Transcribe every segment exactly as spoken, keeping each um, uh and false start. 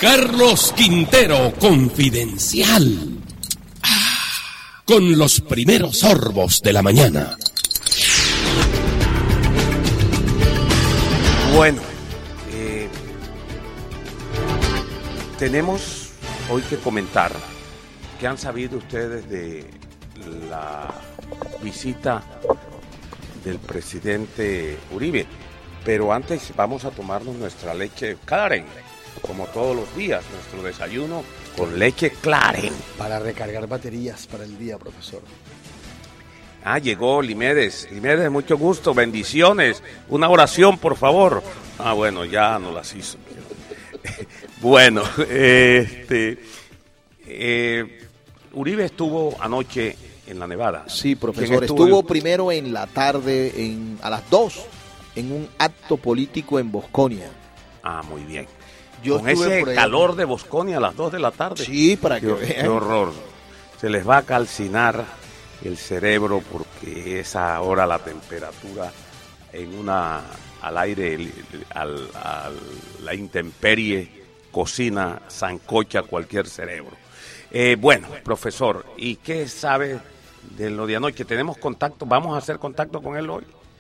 Carlos Quintero, confidencial. Ah, con los primeros sorbos de la mañana. Bueno, eh, tenemos hoy que comentar qué han sabido ustedes de la visita del presidente Uribe. Pero antes vamos a tomarnos nuestra leche Claren, como todos los días, nuestro desayuno con leche Claren. Para recargar baterías para el día, profesor. Ah, llegó Limedes. Limedes, mucho gusto, bendiciones. Una oración, por favor. Ah, bueno, ya no las hizo. Bueno, este, eh, Uribe estuvo anoche en la Nevada. Sí, profesor, estuvo, estuvo primero en la tarde, en, a las dos, en un acto político en Bosconia. Ah, muy bien. Yo Con ese calor de Bosconia a las dos de la tarde. Sí, para que qué, vean. Qué horror. Se les va a calcinar el cerebro porque es ahora la temperatura en una al aire, al, al, la intemperie cocina, zancocha cualquier cerebro. Eh, bueno, profesor, ¿y qué sabe de lo de anoche? ¿Tenemos contacto? ¿Vamos a hacer contacto con él hoy?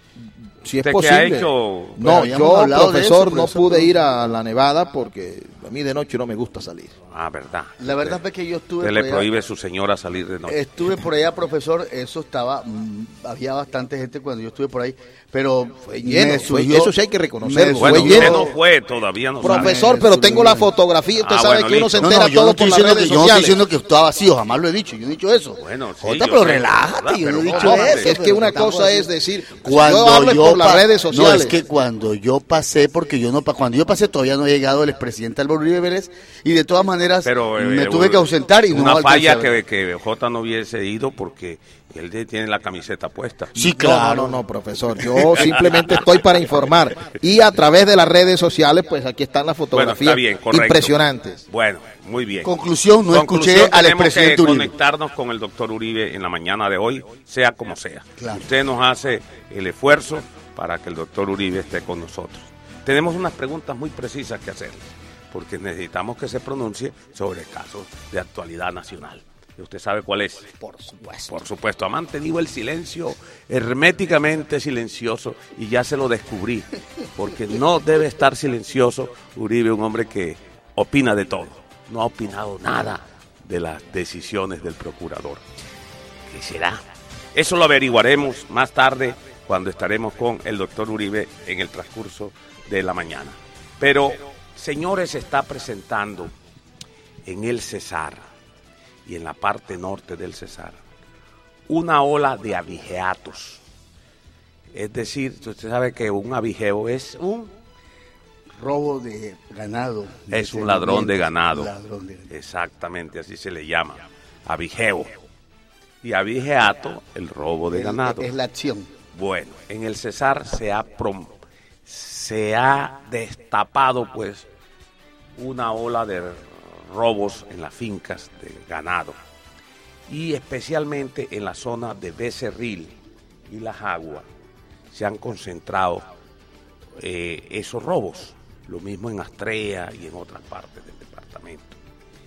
Si es posible. ¿Qué ha hecho? No, bueno, yo, profesor, eso, no pude ir a la Nevada porque a mí de noche no me gusta salir. Ah, verdad. La verdad es que yo estuve. ¿Qué le prohíbe a su señora salir de noche? Estuve por allá, profesor. Eso estaba. Mmm, había bastante gente cuando yo estuve por ahí. Pero fue lleno. Surgió, eso sí hay que reconocerlo. Bueno, fue usted lleno. no fue, todavía no Profesor, sabe. pero tengo la fotografía. Usted ah, sabe bueno, que uno listo. se entera no, no, todo no por las redes que, sociales. Yo no estoy diciendo que estaba vacío, jamás lo he dicho. Yo no he dicho eso. Bueno, sí, Jota, pero relájate, yo no he dicho eso. Es que una cosa es decir, cuando yo hablo yo por las redes sociales. No, es que cuando yo pasé, porque yo no cuando yo pasé todavía no ha llegado el expresidente Álvaro Uribe Vélez y de todas maneras pero, eh, me tuve que ausentar y una no falla que, que Jota no hubiese ido porque él tiene la camiseta puesta. Sí, claro. No, no, no, profesor. Yo simplemente estoy para informar. Y a través de las redes sociales, pues aquí están las fotografías bueno, bien, impresionantes. Bueno, muy bien. Conclusión, no Conclusión, escuché al expresidente Uribe. Conectarnos con el doctor Uribe en la mañana de hoy, sea como sea. Claro. Usted nos hace el esfuerzo para que el doctor Uribe esté con nosotros. Tenemos unas preguntas muy precisas que hacerle, porque necesitamos que se pronuncie sobre casos de actualidad nacional. ¿Y usted sabe cuál es? Por supuesto. Por supuesto, ha mantenido el silencio herméticamente silencioso y ya se lo descubrí, porque no debe estar silencioso Uribe, un hombre que opina de todo. No ha opinado nada de las decisiones del procurador. ¿Qué será? Eso lo averiguaremos más tarde cuando estaremos con el doctor Uribe en el transcurso de la mañana. Pero, señores, se está presentando en el Cesar y en la parte norte del Cesar una ola de abigeatos. Es decir, usted sabe que un abigeo es un robo de ganado. Es un ladrón de ganado. Ladrón de ganado. Exactamente, así se le llama. Abigeo. Y abigeato, el robo de el, ganado. Es la acción. Bueno, en el Cesar se ha prom se ha destapado pues una ola de robos en las fincas de ganado y especialmente en la zona de Becerril y La Jagua se han concentrado eh, esos robos, lo mismo en Astrea y en otras partes del departamento.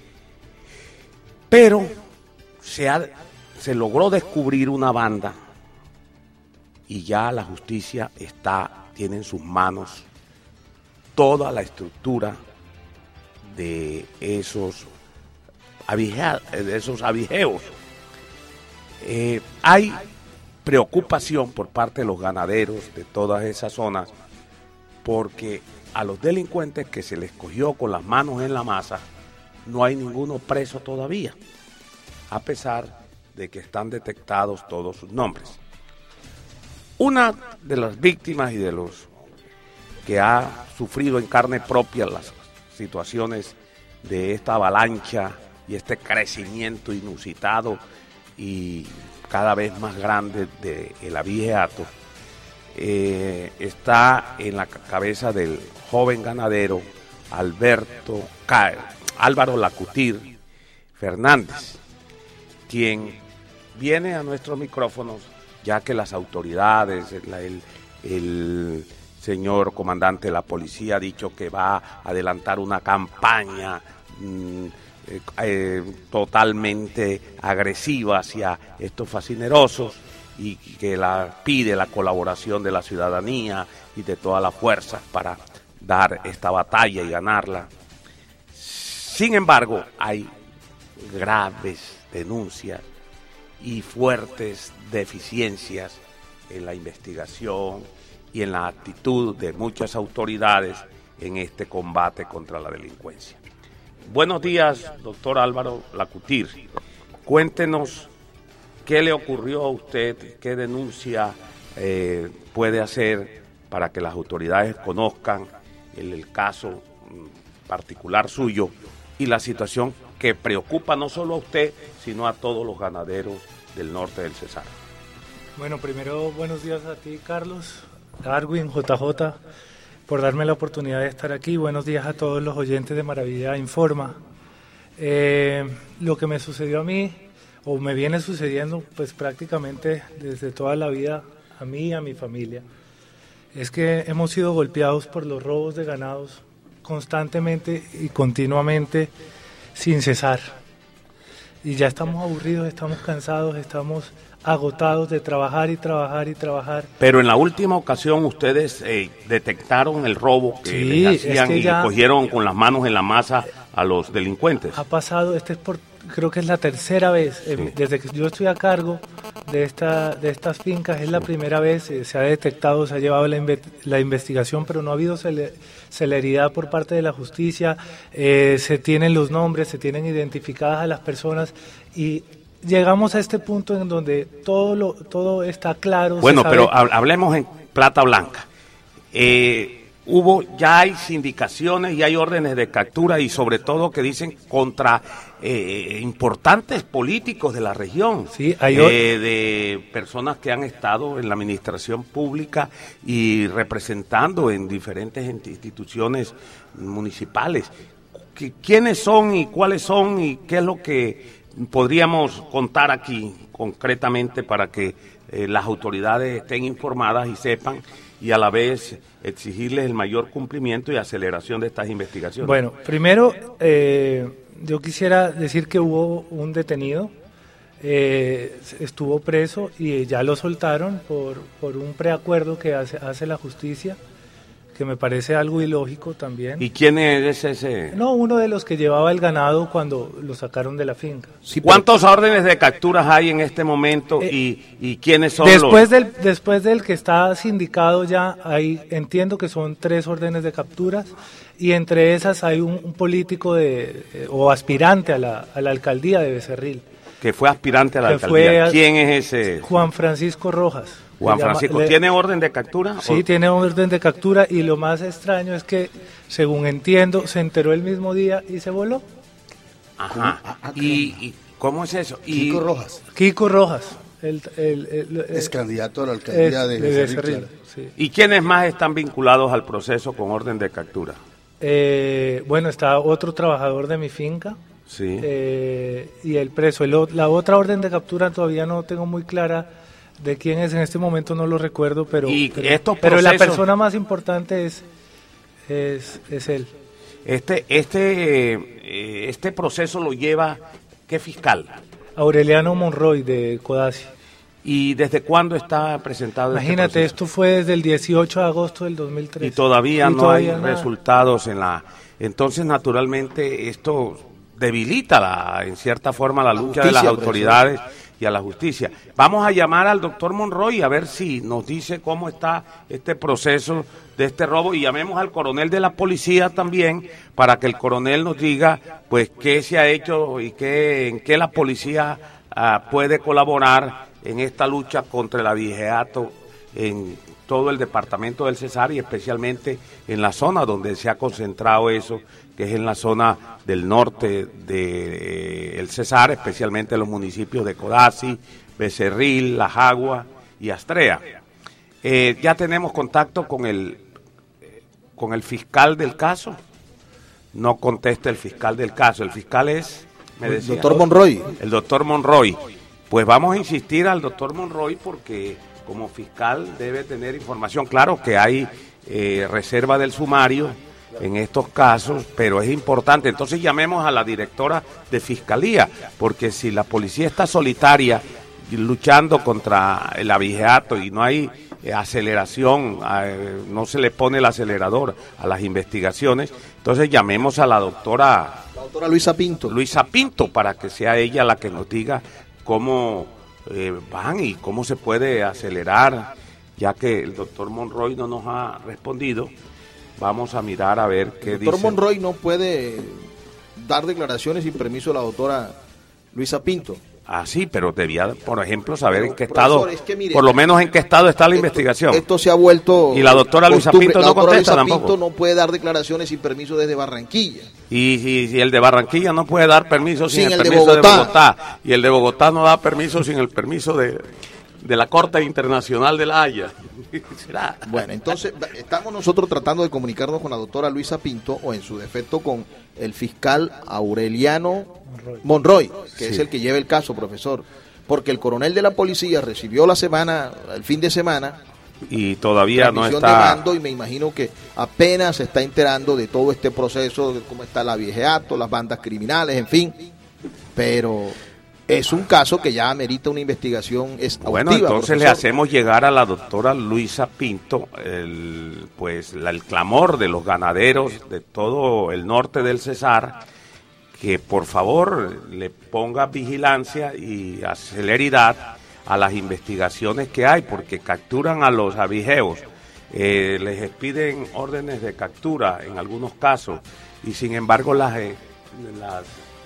Pero se, ha, se logró descubrir una banda y ya la justicia está tiene en sus manos toda la estructura de esos, abigea, de esos abigeos. Eh, hay preocupación por parte de los ganaderos de todas esas zonas porque a los delincuentes que se les cogió con las manos en la masa no hay ninguno preso todavía, a pesar de que están detectados todos sus nombres. Una de las víctimas y de los que ha sufrido en carne propia las situaciones de esta avalancha y este crecimiento inusitado y cada vez más grande del abigeato, eh, está en la cabeza del joven ganadero Alberto Álvaro Lacutir Fernández, quien viene a nuestros micrófonos ya que las autoridades, el, el, señor comandante de la policía ha dicho que va a adelantar una campaña mmm, eh, eh, totalmente agresiva hacia estos fascinerosos y que la, pide la colaboración de la ciudadanía y de todas las fuerzas para dar esta batalla y ganarla. Sin embargo, hay graves denuncias y fuertes deficiencias en la investigación y en la actitud de muchas autoridades en este combate contra la delincuencia. Buenos días, doctor Álvaro Lacutir. Cuéntenos qué le ocurrió a usted, qué denuncia eh, puede hacer para que las autoridades conozcan el, el caso particular suyo y la situación que preocupa no solo a usted, sino a todos los ganaderos del norte del Cesar. Bueno, primero buenos días a ti, Carlos, Darwin, J J, por darme la oportunidad de estar aquí. Buenos días a todos los oyentes de Maravilla Informa. Eh, lo que me sucedió a mí, o me viene sucediendo pues prácticamente desde toda la vida, a mí y a mi familia, es que hemos sido golpeados por los robos de ganados constantemente y continuamente, sin cesar. Y ya estamos aburridos, estamos cansados, estamos agotados de trabajar y trabajar y trabajar. Pero en la última ocasión ustedes eh, detectaron el robo que sí, les hacían es que y ya, cogieron con las manos en la masa a los delincuentes. Ha pasado, este es por, creo que es la tercera vez, sí. eh, desde que yo estoy a cargo de esta de estas fincas, es la primera vez, eh, se ha detectado, se ha llevado la, inve la investigación, pero no ha habido cele celeridad por parte de la justicia, eh, se tienen los nombres, se tienen identificadas a las personas y llegamos a este punto en donde todo lo todo está claro. Bueno, sabe... pero hablemos en plata blanca. Eh, hubo, ya hay sindicaciones y hay órdenes de captura y sobre todo que dicen contra eh, importantes políticos de la región, sí, hay eh, de personas que han estado en la administración pública y representando en diferentes instituciones municipales. ¿Quiénes son y cuáles son y qué es lo que podríamos contar aquí concretamente para que eh, las autoridades estén informadas y sepan y a la vez exigirles el mayor cumplimiento y aceleración de estas investigaciones? Bueno, primero eh, yo quisiera decir que hubo un detenido, eh, estuvo preso y ya lo soltaron por, por un preacuerdo que hace, hace la justicia, que me parece algo ilógico también. ¿Y quién es ese? No, uno de los que llevaba el ganado cuando lo sacaron de la finca. Sí, ¿cuántos pero... órdenes de capturas hay en este momento eh, y, y quiénes son después los...? Del, después del que está sindicado ya, hay, entiendo que son tres órdenes de capturas y entre esas hay un, un político de eh, o aspirante a la, a la alcaldía de Becerril. Que fue aspirante a la alcaldía. A, ¿Quién es ese? Juan Francisco Rojas. Juan Francisco, ¿tiene le, orden de captura? Sí, o? tiene orden de captura y lo más extraño es que, según entiendo, se enteró el mismo día y se voló. Ajá. ¿Y, y cómo es eso? Y... Kiko Rojas. Kiko Rojas. El, el, el, el, es candidato a la alcaldía es, de, de Becerril. Becerril, sí. ¿Y quiénes más están vinculados al proceso con orden de captura? Eh, bueno, está otro trabajador de mi finca. Sí. Eh, y el preso. El, la otra orden de captura todavía no tengo muy clara de quién es, en este momento no lo recuerdo, pero, ¿Y pero, estos pero procesos, la persona más importante es, es, es él. Este, este, eh, este proceso lo lleva, ¿qué fiscal? Aureliano Monroy, de Codazzi. ¿Y desde cuándo está presentado? Imagínate, este esto fue desde el dieciocho de agosto del dos mil tres. Y todavía y no todavía hay nada. resultados en la... Entonces, naturalmente, esto debilita la, en cierta forma la lucha de las autoridades y a la justicia. Vamos a llamar al doctor Monroy a ver si nos dice cómo está este proceso de este robo y llamemos al coronel de la policía también para que el coronel nos diga pues qué se ha hecho y qué, en qué la policía uh, puede colaborar en esta lucha contra el abigeato en todo el departamento del Cesar y especialmente en la zona donde se ha concentrado eso, que es en la zona del norte del eh, Cesar, especialmente los municipios de Codazzi, Becerril, La Jagua y Astrea. Eh, ya tenemos contacto con el, eh, con el fiscal del caso. No contesta el fiscal del caso. El fiscal es, me decía, el doctor Monroy. El doctor Monroy. Pues vamos a insistir al doctor Monroy porque como fiscal debe tener información. Claro que hay eh, reserva del sumario en estos casos, pero es importante. Entonces llamemos a la directora de Fiscalía, porque si la policía está solitaria luchando contra el abigeato y no hay eh, aceleración, eh, no se le pone el acelerador a las investigaciones, entonces llamemos a la doctora, la doctora Luisa Pinto. Luisa Pinto, para que sea ella la que nos diga cómo eh, van y cómo se puede acelerar, ya que el doctor Monroy no nos ha respondido. Vamos a mirar a ver qué dice. El doctor Monroy no puede dar declaraciones sin permiso de la doctora Luisa Pinto. Ah, sí, pero debía, por ejemplo, saber pero, en qué estado, es que mire, por lo menos en qué estado está la esto, investigación. Esto se ha vuelto... Y la doctora Luisa costumbre. Pinto la no doctora contesta Luisa tampoco. Pinto no puede dar declaraciones sin permiso desde Barranquilla. Y si, si el de Barranquilla no puede dar permiso sin, sin el, el permiso de Bogotá. de Bogotá, y el de Bogotá no da permiso sin el permiso de, de la Corte Internacional de la Haya. ¿Será? Bueno, entonces estamos nosotros tratando de comunicarnos con la doctora Luisa Pinto, o en su defecto con el fiscal Aureliano Monroy, Monroy que sí. es el que lleva el caso, profesor. Porque el coronel de la policía recibió la semana, el fin de semana, y todavía no está... de mando, y me imagino que apenas se está enterando de todo este proceso, de cómo está el abigeato, las bandas criminales, en fin. Pero es un caso que ya amerita una investigación exhaustiva. Bueno, entonces profesor. le hacemos llegar a la doctora Luisa Pinto el, pues, la, el clamor de los ganaderos de todo el norte del Cesar, que por favor le ponga vigilancia y celeridad a las investigaciones que hay, porque capturan a los abigeos, eh, les expiden órdenes de captura en algunos casos, y sin embargo las, eh, las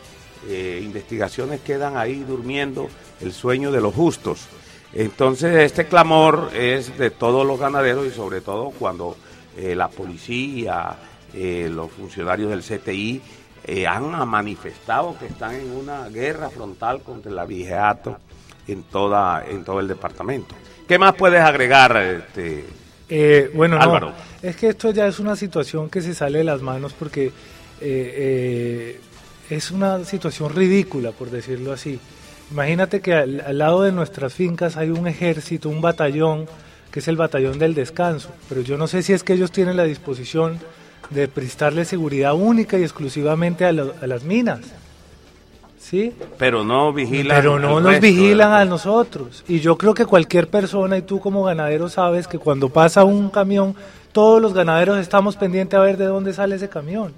eh, investigaciones quedan ahí durmiendo el sueño de los justos. Entonces este clamor es de todos los ganaderos, y sobre todo cuando eh, la policía, eh, los funcionarios del C T I, Eh, han manifestado que están en una guerra frontal contra el abigeato en toda en todo el departamento. ¿Qué más puedes agregar, este, eh, bueno, Álvaro? No, es que esto ya es una situación que se sale de las manos, porque eh, eh, es una situación ridícula, por decirlo así. Imagínate que al, al lado de nuestras fincas hay un ejército, un batallón, que es el batallón del descanso, pero yo no sé si es que ellos tienen la disposición de prestarle seguridad única y exclusivamente a, lo, a las minas, ¿sí? Pero no vigilan. Pero no nos vigilan a nosotros. Y yo creo que cualquier persona, y tú como ganadero sabes que cuando pasa un camión, todos los ganaderos estamos pendientes a ver de dónde sale ese camión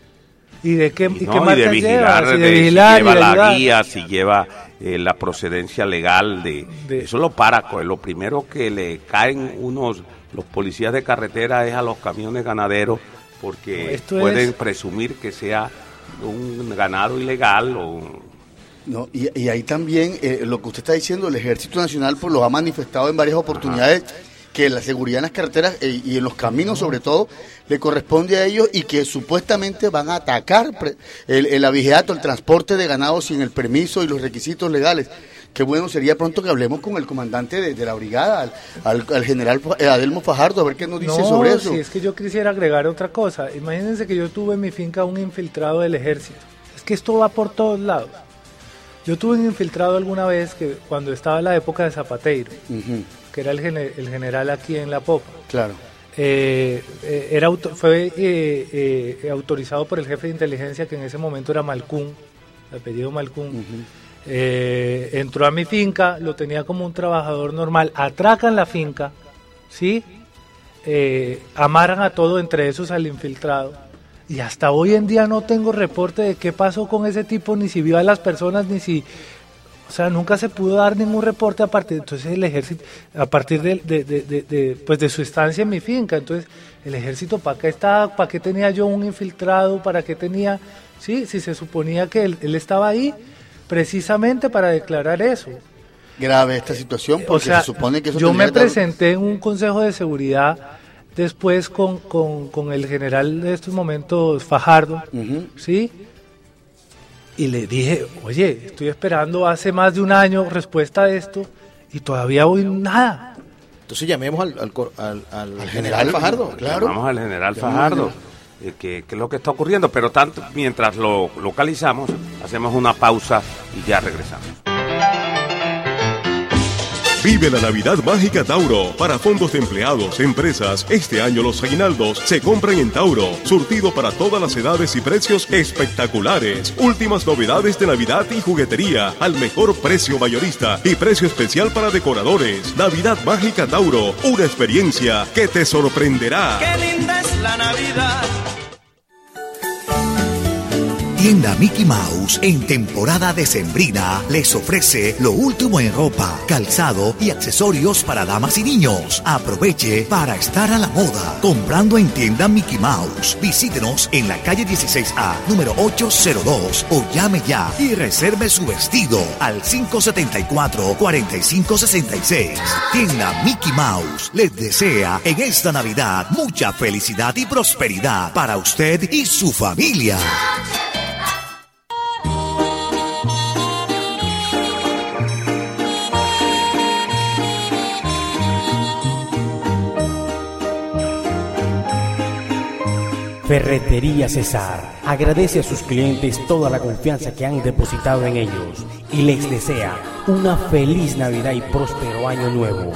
y de qué, y y no, qué marcas lleva, de, si de vigilar, si lleva y de la ayudar. guía, si lleva eh, la procedencia legal de, de eso lo para. Lo primero que le caen unos los policías de carretera es a los camiones ganaderos, porque no, pueden es... presumir que sea un ganado ilegal o no, y, y ahí también eh, lo que usted está diciendo, el Ejército Nacional pues lo ha manifestado en varias oportunidades. Ajá. Que la seguridad en las carreteras eh, y en los caminos sobre todo le corresponde a ellos, y que supuestamente van a atacar el, el abigeato, el transporte de ganado sin el permiso y los requisitos legales. Qué bueno sería pronto que hablemos con el comandante de, de la brigada, al, al, al general Adelmo Fajardo, a ver qué nos dice no, sobre eso. Si es que yo quisiera agregar otra cosa. Imagínense que yo tuve en mi finca un infiltrado del ejército. Es que esto va por todos lados. Yo tuve un infiltrado alguna vez que cuando estaba en la época de Zapateiro, uh-huh. que era el, gener, el general aquí en La Popa. Claro. Eh, eh, era auto, fue eh, eh, autorizado por el jefe de inteligencia, que en ese momento era Malcún, el apellido Malcún. Uh-huh. Eh, entró a mi finca, lo tenía como un trabajador normal, atracan la finca, ¿sí? Eh, amaran a todo, entre esos al infiltrado, y hasta hoy en día no tengo reporte de qué pasó con ese tipo, ni si vio a las personas, ni si, o sea, nunca se pudo dar ningún reporte a partir, entonces el ejército, a partir de, de, de, de, de pues de su estancia en mi finca. Entonces el ejército, ¿para qué estaba, para qué tenía yo un infiltrado, para qué tenía, sí, si se suponía que él, él estaba ahí precisamente para declarar eso? Grave esta situación, porque o sea, se supone que eso yo me dar... presenté en un consejo de seguridad después con, con, con el general de estos momentos, Fajardo, uh-huh. ¿sí? Y le dije, oye, estoy esperando hace más de un año respuesta a esto y todavía hoy nada. Entonces llamemos al, al, al, al, al general Fajardo. Claro. Llamamos al general Fajardo. Eh, que, que es lo que está ocurriendo, pero tanto mientras lo localizamos, hacemos una pausa y ya regresamos. Vive la Navidad Mágica Tauro. Para fondos de empleados, empresas, este año los aguinaldos se compran en Tauro. Surtido para todas las edades y precios espectaculares. Últimas novedades de Navidad y juguetería al mejor precio mayorista y precio especial para decoradores. Navidad Mágica Tauro, una experiencia que te sorprenderá. ¡Qué linda es la Navidad! Tienda Mickey Mouse en temporada decembrina les ofrece lo último en ropa, calzado y accesorios para damas y niños. Aproveche para estar a la moda comprando en Tienda Mickey Mouse. Visítenos en la calle dieciséis A, número ochocientos dos o llame ya y reserve su vestido al cinco siete cuatro, cuatro cinco seis seis. Tienda Mickey Mouse les desea en esta Navidad mucha felicidad y prosperidad para usted y su familia. Ferretería César agradece a sus clientes toda la confianza que han depositado en ellos y les desea una feliz Navidad y próspero año nuevo.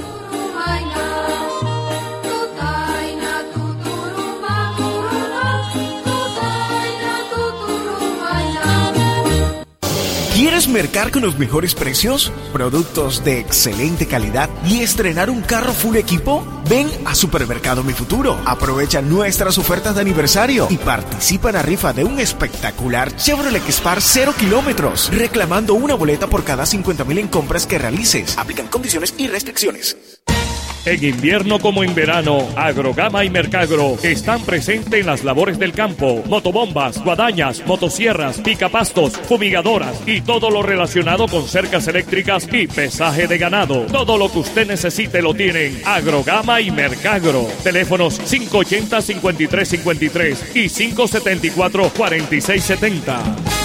¿Quieres mercar con los mejores precios, productos de excelente calidad y estrenar un carro full equipo? Ven a Supermercado Mi Futuro. Aprovecha nuestras ofertas de aniversario y participa en la rifa de un espectacular Chevrolet Spark cero kilómetros, reclamando una boleta por cada cincuenta mil en compras que realices. Aplican condiciones y restricciones. En invierno como en verano, Agrogama y Mercagro están presentes en las labores del campo. Motobombas, guadañas, motosierras, picapastos, fumigadoras y todo lo relacionado con cercas eléctricas y pesaje de ganado. Todo lo que usted necesite lo tienen Agrogama y Mercagro. Teléfonos cinco ochenta, cincuenta y tres cincuenta y tres y cinco setenta y cuatro, cuarenta y seis setenta.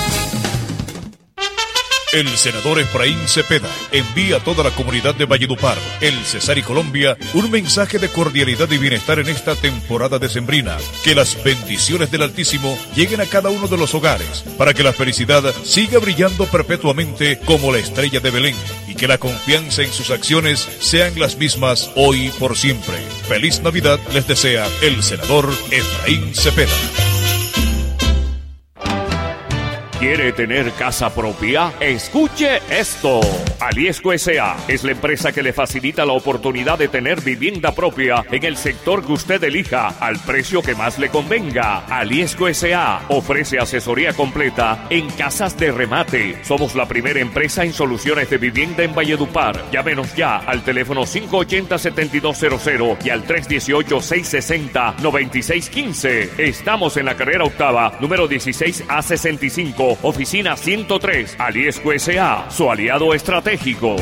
El senador Efraín Cepeda envía a toda la comunidad de Valledupar, El Cesar y Colombia un mensaje de cordialidad y bienestar en esta temporada decembrina. Que las bendiciones del Altísimo lleguen a cada uno de los hogares para que la felicidad siga brillando perpetuamente como la estrella de Belén y que la confianza en sus acciones sean las mismas hoy y por siempre. Feliz Navidad les desea el senador Efraín Cepeda. ¿Quiere tener casa propia? Escuche esto. Aliesco S A es la empresa que le facilita la oportunidad de tener vivienda propia en el sector que usted elija, al precio que más le convenga. Aliesco S A ofrece asesoría completa en casas de remate. Somos la primera empresa en soluciones de vivienda en Valledupar. Llámenos ya al teléfono cinco ochenta, setenta y dos cero cero y al tres dieciocho, seiscientos sesenta, noventa y seis quince. Estamos en la carrera octava, número dieciséis A sesenta y cinco. Oficina ciento tres, Aliesco S A, su aliado estratégico.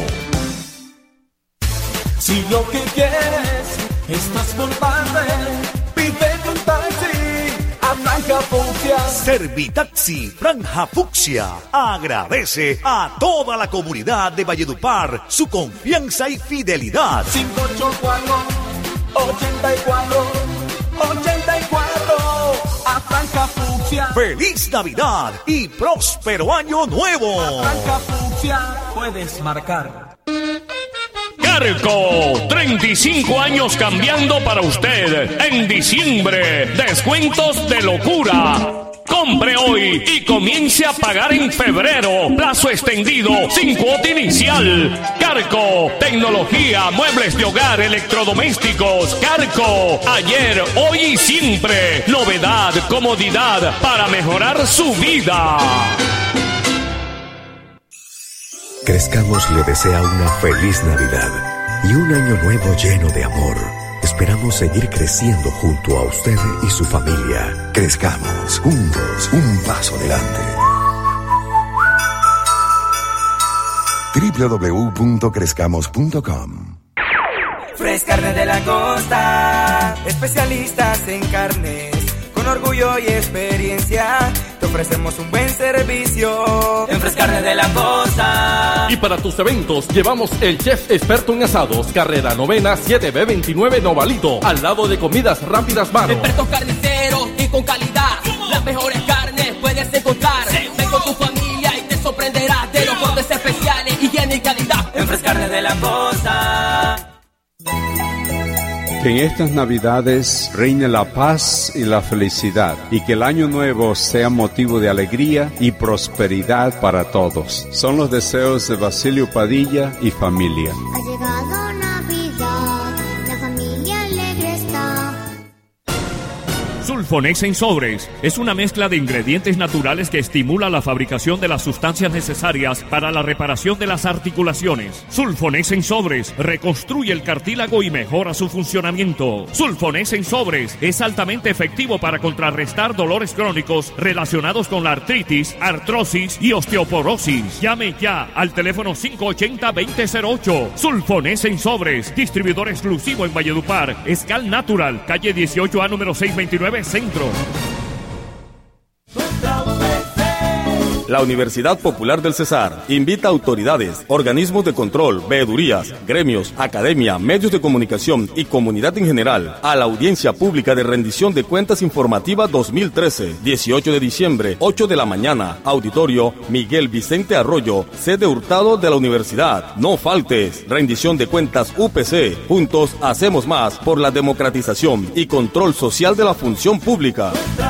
Si lo que quieres estás por tarde, pide un taxi a Franja Fucsia. Servitaxi Franja Fucsia agradece a toda la comunidad de Valledupar su confianza y fidelidad. cinco ocho cuatro, ochenta y cuatro, ochenta y cuatro a Franja Fucsia. ¡Feliz Navidad y próspero año nuevo! A Franja Fucsia puedes marcar. Carco, treinta y cinco años cambiando para usted. En diciembre, descuentos de locura. Compre hoy y comience a pagar en febrero. Plazo extendido, sin cuota inicial. Carco, tecnología, muebles de hogar, electrodomésticos. Carco, ayer, hoy y siempre. Novedad, comodidad para mejorar su vida. Crezcamos le desea una feliz Navidad y un año nuevo lleno de amor. Esperamos seguir creciendo junto a usted y su familia. Crezcamos juntos, un paso adelante. doble u doble u doble u punto crezcamos punto com. Fresh Carne de la Costa, especialistas en carnes, con orgullo y experiencia, te ofrecemos un buen servicio en Fresh Carne de la Costa. Y para tus eventos llevamos el chef experto en asados, carrera novena siete B veintinueve Novalito, al lado de Comidas Rápidas Mano. Expertos carniceros y con calidad, las mejores carnes puedes encontrar. Ven con tu familia y te sorprenderás de los cortes especiales, higiene y calidad en Fresh Carne de la Costa. Que en estas Navidades reine la paz y la felicidad y que el año nuevo sea motivo de alegría y prosperidad para todos. Son los deseos de Basilio Padilla y familia. Ha llegado Navidad, la familia alegre está. Sulfonex en sobres es una mezcla de ingredientes naturales que estimula la fabricación de las sustancias necesarias para la reparación de las articulaciones. Sulfonex en sobres reconstruye el cartílago y mejora su funcionamiento. Sulfonex en sobres es altamente efectivo para contrarrestar dolores crónicos relacionados con la artritis, artrosis y osteoporosis. Llame ya al teléfono cinco ochenta, veinte cero ocho. Sulfonex en sobres, distribuidor exclusivo en Valledupar, Escal Natural, calle dieciocho A número seiscientos veintinueve, Centro. La Universidad Popular del Cesar invita a autoridades, organismos de control, veedurías, gremios, academia, medios de comunicación y comunidad en general a la audiencia pública de rendición de cuentas informativa dos mil trece, dieciocho de diciembre, ocho de la mañana, auditorio Miguel Vicente Arroyo, sede Hurtado de la Universidad. No faltes, rendición de cuentas U P C. Juntos hacemos más por la democratización y control social de la función pública.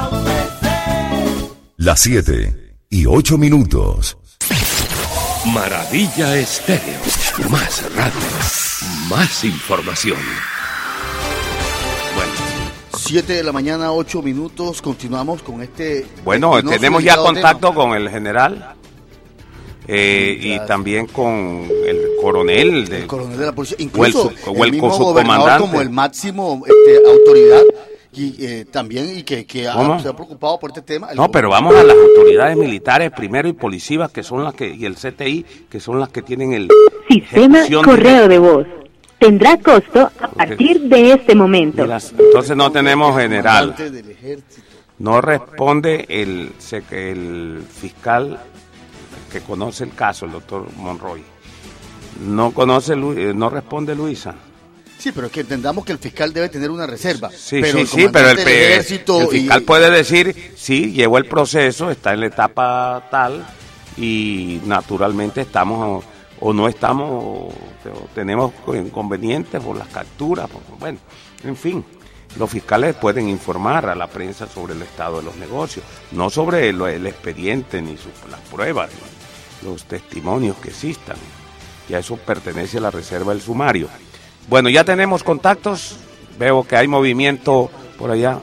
Las siete y ocho minutos. Maravilla Estéreo. Más radio, más información. Bueno, siete de la mañana, ocho minutos. Continuamos con este. Bueno, este tenemos ya contacto tema. con el general eh, Sí, y también con el coronel de, el coronel de la policía, incluso o el, su- o el el mismo gobernador subcomandante. como el máximo este, autoridad y eh, también y que, que ha, ¿Cómo? se ha preocupado por este tema. El No, pero gobernador- vamos a las autoridades militares primero y policivas, que son las que, y el C T I, que son las que tienen el Sistema ejecución correo de voz. Tendrá costo a partir de este momento. de las- entonces no tenemos general. No responde el, sec- el fiscal que conoce el caso, el doctor Monroy. No conoce, Lu- eh, no responde Luisa. Sí, pero es que entendamos que el fiscal debe tener una reserva. Sí, pero sí, el sí, pero el, comandante del pe- ejército el fiscal y- puede decir, sí, llevó el proceso, está en la etapa tal y naturalmente estamos o, o no estamos, o, o tenemos inconvenientes por las capturas, por- bueno, en fin. Los fiscales pueden informar a la prensa sobre el estado de los negocios, no sobre el, el expediente ni sus, las pruebas, ni los testimonios que existan. Ya eso pertenece a la reserva del sumario. Bueno, ya tenemos contactos. Veo que hay movimiento por allá.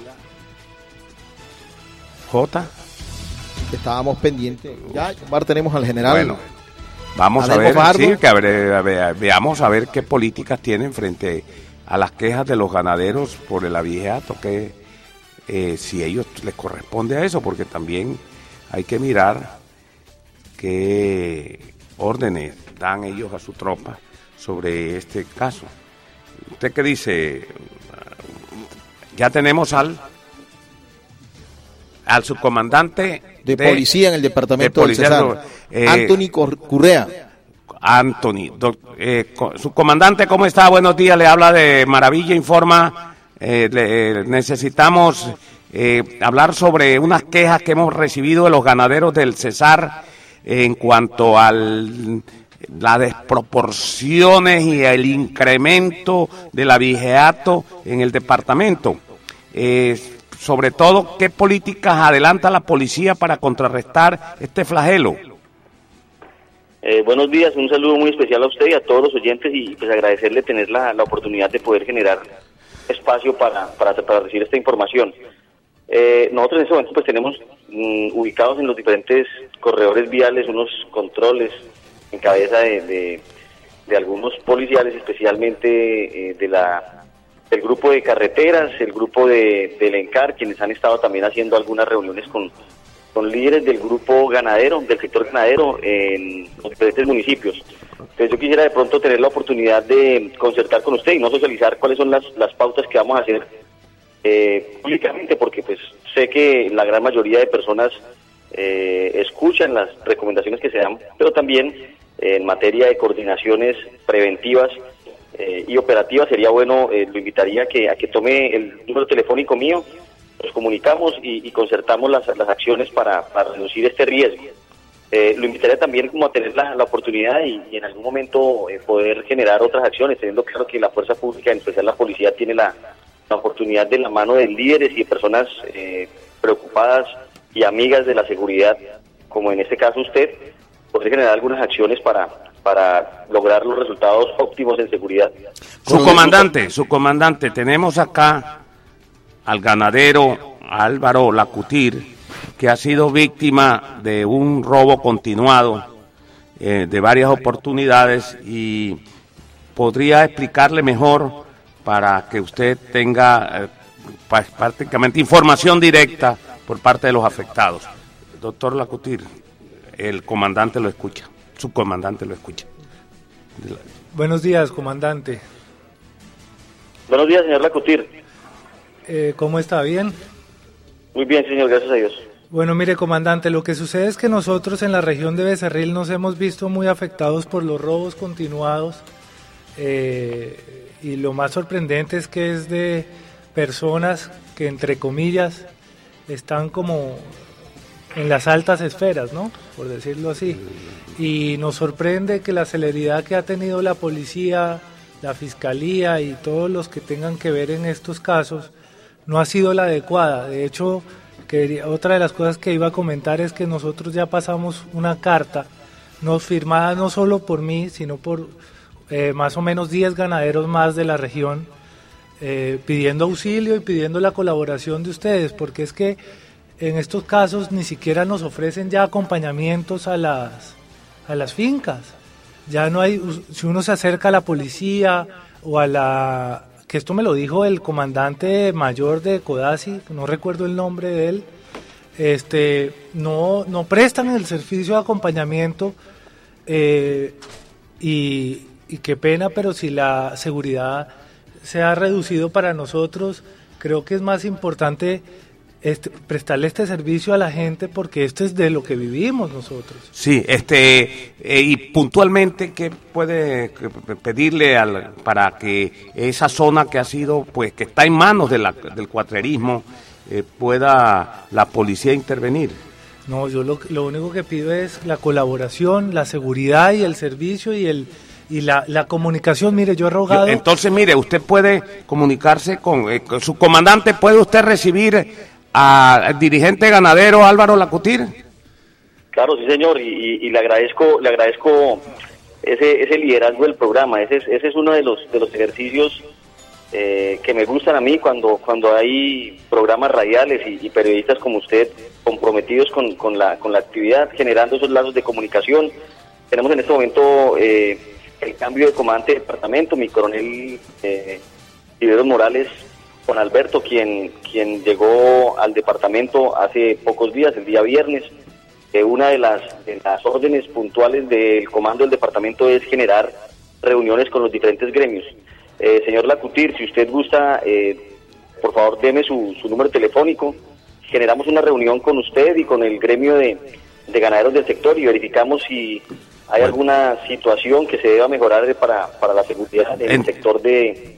J. Estábamos pendientes. Ya, Omar, tenemos al general. Bueno, vamos a Adolfo ver, Fajardo. sí, que a ver, a ver, veamos a ver qué políticas tienen frente a las quejas de los ganaderos por el abigeato, que eh, si a ellos les corresponde a eso, porque también hay que mirar qué órdenes dan ellos a su tropa sobre este caso. ¿Usted qué dice? Ya tenemos al al subcomandante de policía en el departamento de del policía, Cesar, eh, Anthony Cor- Currea. Anthony, doc- eh, co- subcomandante, ¿cómo está? Buenos días, le habla de Maravilla Informa. Eh, le- eh, necesitamos eh, hablar sobre unas quejas que hemos recibido de los ganaderos del Cesar en cuanto al las desproporciones y el incremento del abigeato en el departamento. Eh, sobre todo, ¿qué políticas adelanta la policía para contrarrestar este flagelo? Eh, buenos días, un saludo muy especial a usted y a todos los oyentes y pues agradecerle tener la, la oportunidad de poder generar espacio para, para, para recibir esta información. Eh, nosotros en este momento pues tenemos mm, ubicados en los diferentes corredores viales unos controles en cabeza de, de, de algunos policiales, especialmente eh, de la del grupo de carreteras, el grupo de, del ENCAR, quienes han estado también haciendo algunas reuniones con, con líderes del grupo ganadero, del sector ganadero en los diferentes municipios. Entonces yo quisiera de pronto tener la oportunidad de concertar con usted y no socializar cuáles son las, las pautas que vamos a hacer eh, públicamente, porque pues sé que la gran mayoría de personas eh, escuchan las recomendaciones que se dan, pero también eh, en materia de coordinaciones preventivas eh, y operativas sería bueno, eh, lo invitaría a que, a que tome el número telefónico mío, nos comunicamos y, y concertamos las, las acciones para, para reducir este riesgo. Eh, lo invitaría también como a tener la, la oportunidad y, y en algún momento eh, poder generar otras acciones, teniendo claro que la fuerza pública, en especial la policía, tiene la, la oportunidad de la mano de líderes y de personas eh, preocupadas y amigas de la seguridad, como en este caso usted, poder generar algunas acciones para, para lograr los resultados óptimos en seguridad. Su comandante, su comandante, tenemos acá al ganadero Álvaro Lacutir, que ha sido víctima de un robo continuado eh, de varias oportunidades, y podría explicarle mejor para que usted tenga eh, prácticamente información directa por parte de los afectados. Doctor Lacutir, el comandante lo escucha, su comandante lo escucha. Buenos días, comandante. Buenos días, señor Lacutir. Eh, ¿Cómo está? ¿Bien? Muy bien, señor, gracias a Dios. Bueno, mire, comandante, lo que sucede es que nosotros en la región de Becerril nos hemos visto muy afectados por los robos continuados, eh, y lo más sorprendente es que es de personas que, entre comillas, están como en las altas esferas, ¿no? Por decirlo así. Y nos sorprende que la celeridad que ha tenido la policía, la fiscalía y todos los que tengan que ver en estos casos no ha sido la adecuada. De hecho, quería, otra de las cosas que iba a comentar es que nosotros ya pasamos una carta no firmada no solo por mí, sino por eh, más o menos diez ganaderos más de la región, eh, pidiendo auxilio y pidiendo la colaboración de ustedes, porque es que en estos casos ni siquiera nos ofrecen ya acompañamientos a las, a las fincas. Ya no hay, si uno se acerca a la policía o a la, que esto me lo dijo el comandante mayor de Codazzi, no recuerdo el nombre de él, este, no, no prestan el servicio de acompañamiento, eh, y, y qué pena, pero si la seguridad se ha reducido para nosotros, creo que es más importante Este, prestarle este servicio a la gente, porque esto es de lo que vivimos nosotros. Sí, este eh, y puntualmente, ¿qué puede pedirle al, para que esa zona que ha sido, pues, que está en manos de la, del cuatrerismo, eh, pueda la policía intervenir? No, yo lo, lo único que pido es la colaboración, la seguridad y el servicio y el y la, la comunicación. Mire, yo he rogado... Entonces, mire, usted puede comunicarse con, eh, con su comandante, puede usted recibir al dirigente ganadero Álvaro Lacutir. Claro, sí, señor, y, y le agradezco, le agradezco ese ese liderazgo del programa. Ese es, ese es uno de los de los ejercicios eh, que me gustan a mí cuando cuando hay programas radiales y, y periodistas como usted comprometidos con, con la con la actividad, generando esos lazos de comunicación. Tenemos en este momento eh, el cambio de comandante de departamento, mi coronel eh, Tiberos Morales con Alberto, quien quien llegó al departamento hace pocos días, el día viernes. Eh, una de las, de las órdenes puntuales del comando del departamento es generar reuniones con los diferentes gremios. Eh, señor Lacutir, si usted gusta, eh, por favor, deme su, su número telefónico. Generamos una reunión con usted y con el gremio de, de ganaderos del sector y verificamos si hay alguna situación que se deba mejorar para, para la seguridad en el sector de...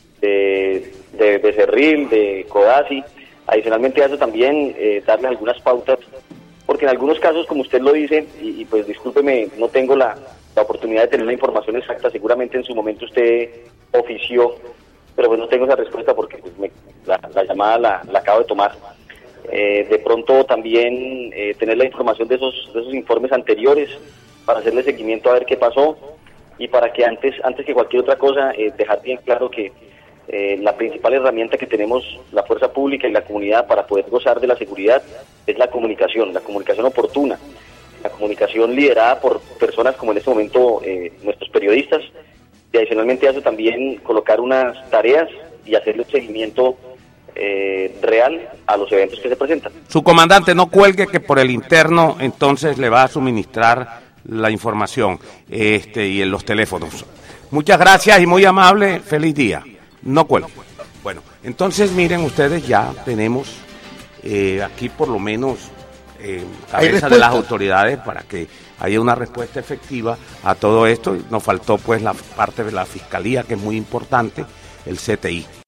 de de Becerril, de Codazzi. Adicionalmente a eso también eh, darle algunas pautas, porque en algunos casos, como usted lo dice, y, y pues discúlpeme, no tengo la, la oportunidad de tener la información exacta, seguramente en su momento usted ofició, pero pues no tengo esa respuesta porque pues, me, la, la llamada la, la acabo de tomar. Eh, de pronto también eh, tener la información de esos, de esos informes anteriores para hacerle seguimiento a ver qué pasó, y para que antes, antes que cualquier otra cosa, eh, dejar bien claro que Eh, la principal herramienta que tenemos la fuerza pública y la comunidad para poder gozar de la seguridad es la comunicación, la comunicación oportuna, la comunicación liderada por personas como en este momento eh, nuestros periodistas, y adicionalmente a eso también colocar unas tareas y hacerle un seguimiento eh, real a los eventos que se presentan. Su comandante, no cuelgue, que por el interno entonces le va a suministrar la información este y en los teléfonos. Muchas gracias y muy amable, feliz día. No cuelgue. Bueno, entonces miren ustedes, ya tenemos eh, aquí por lo menos eh, cabeza de las autoridades para que haya una respuesta efectiva a todo esto. Nos faltó pues la parte de la Fiscalía, que es muy importante, el C T I.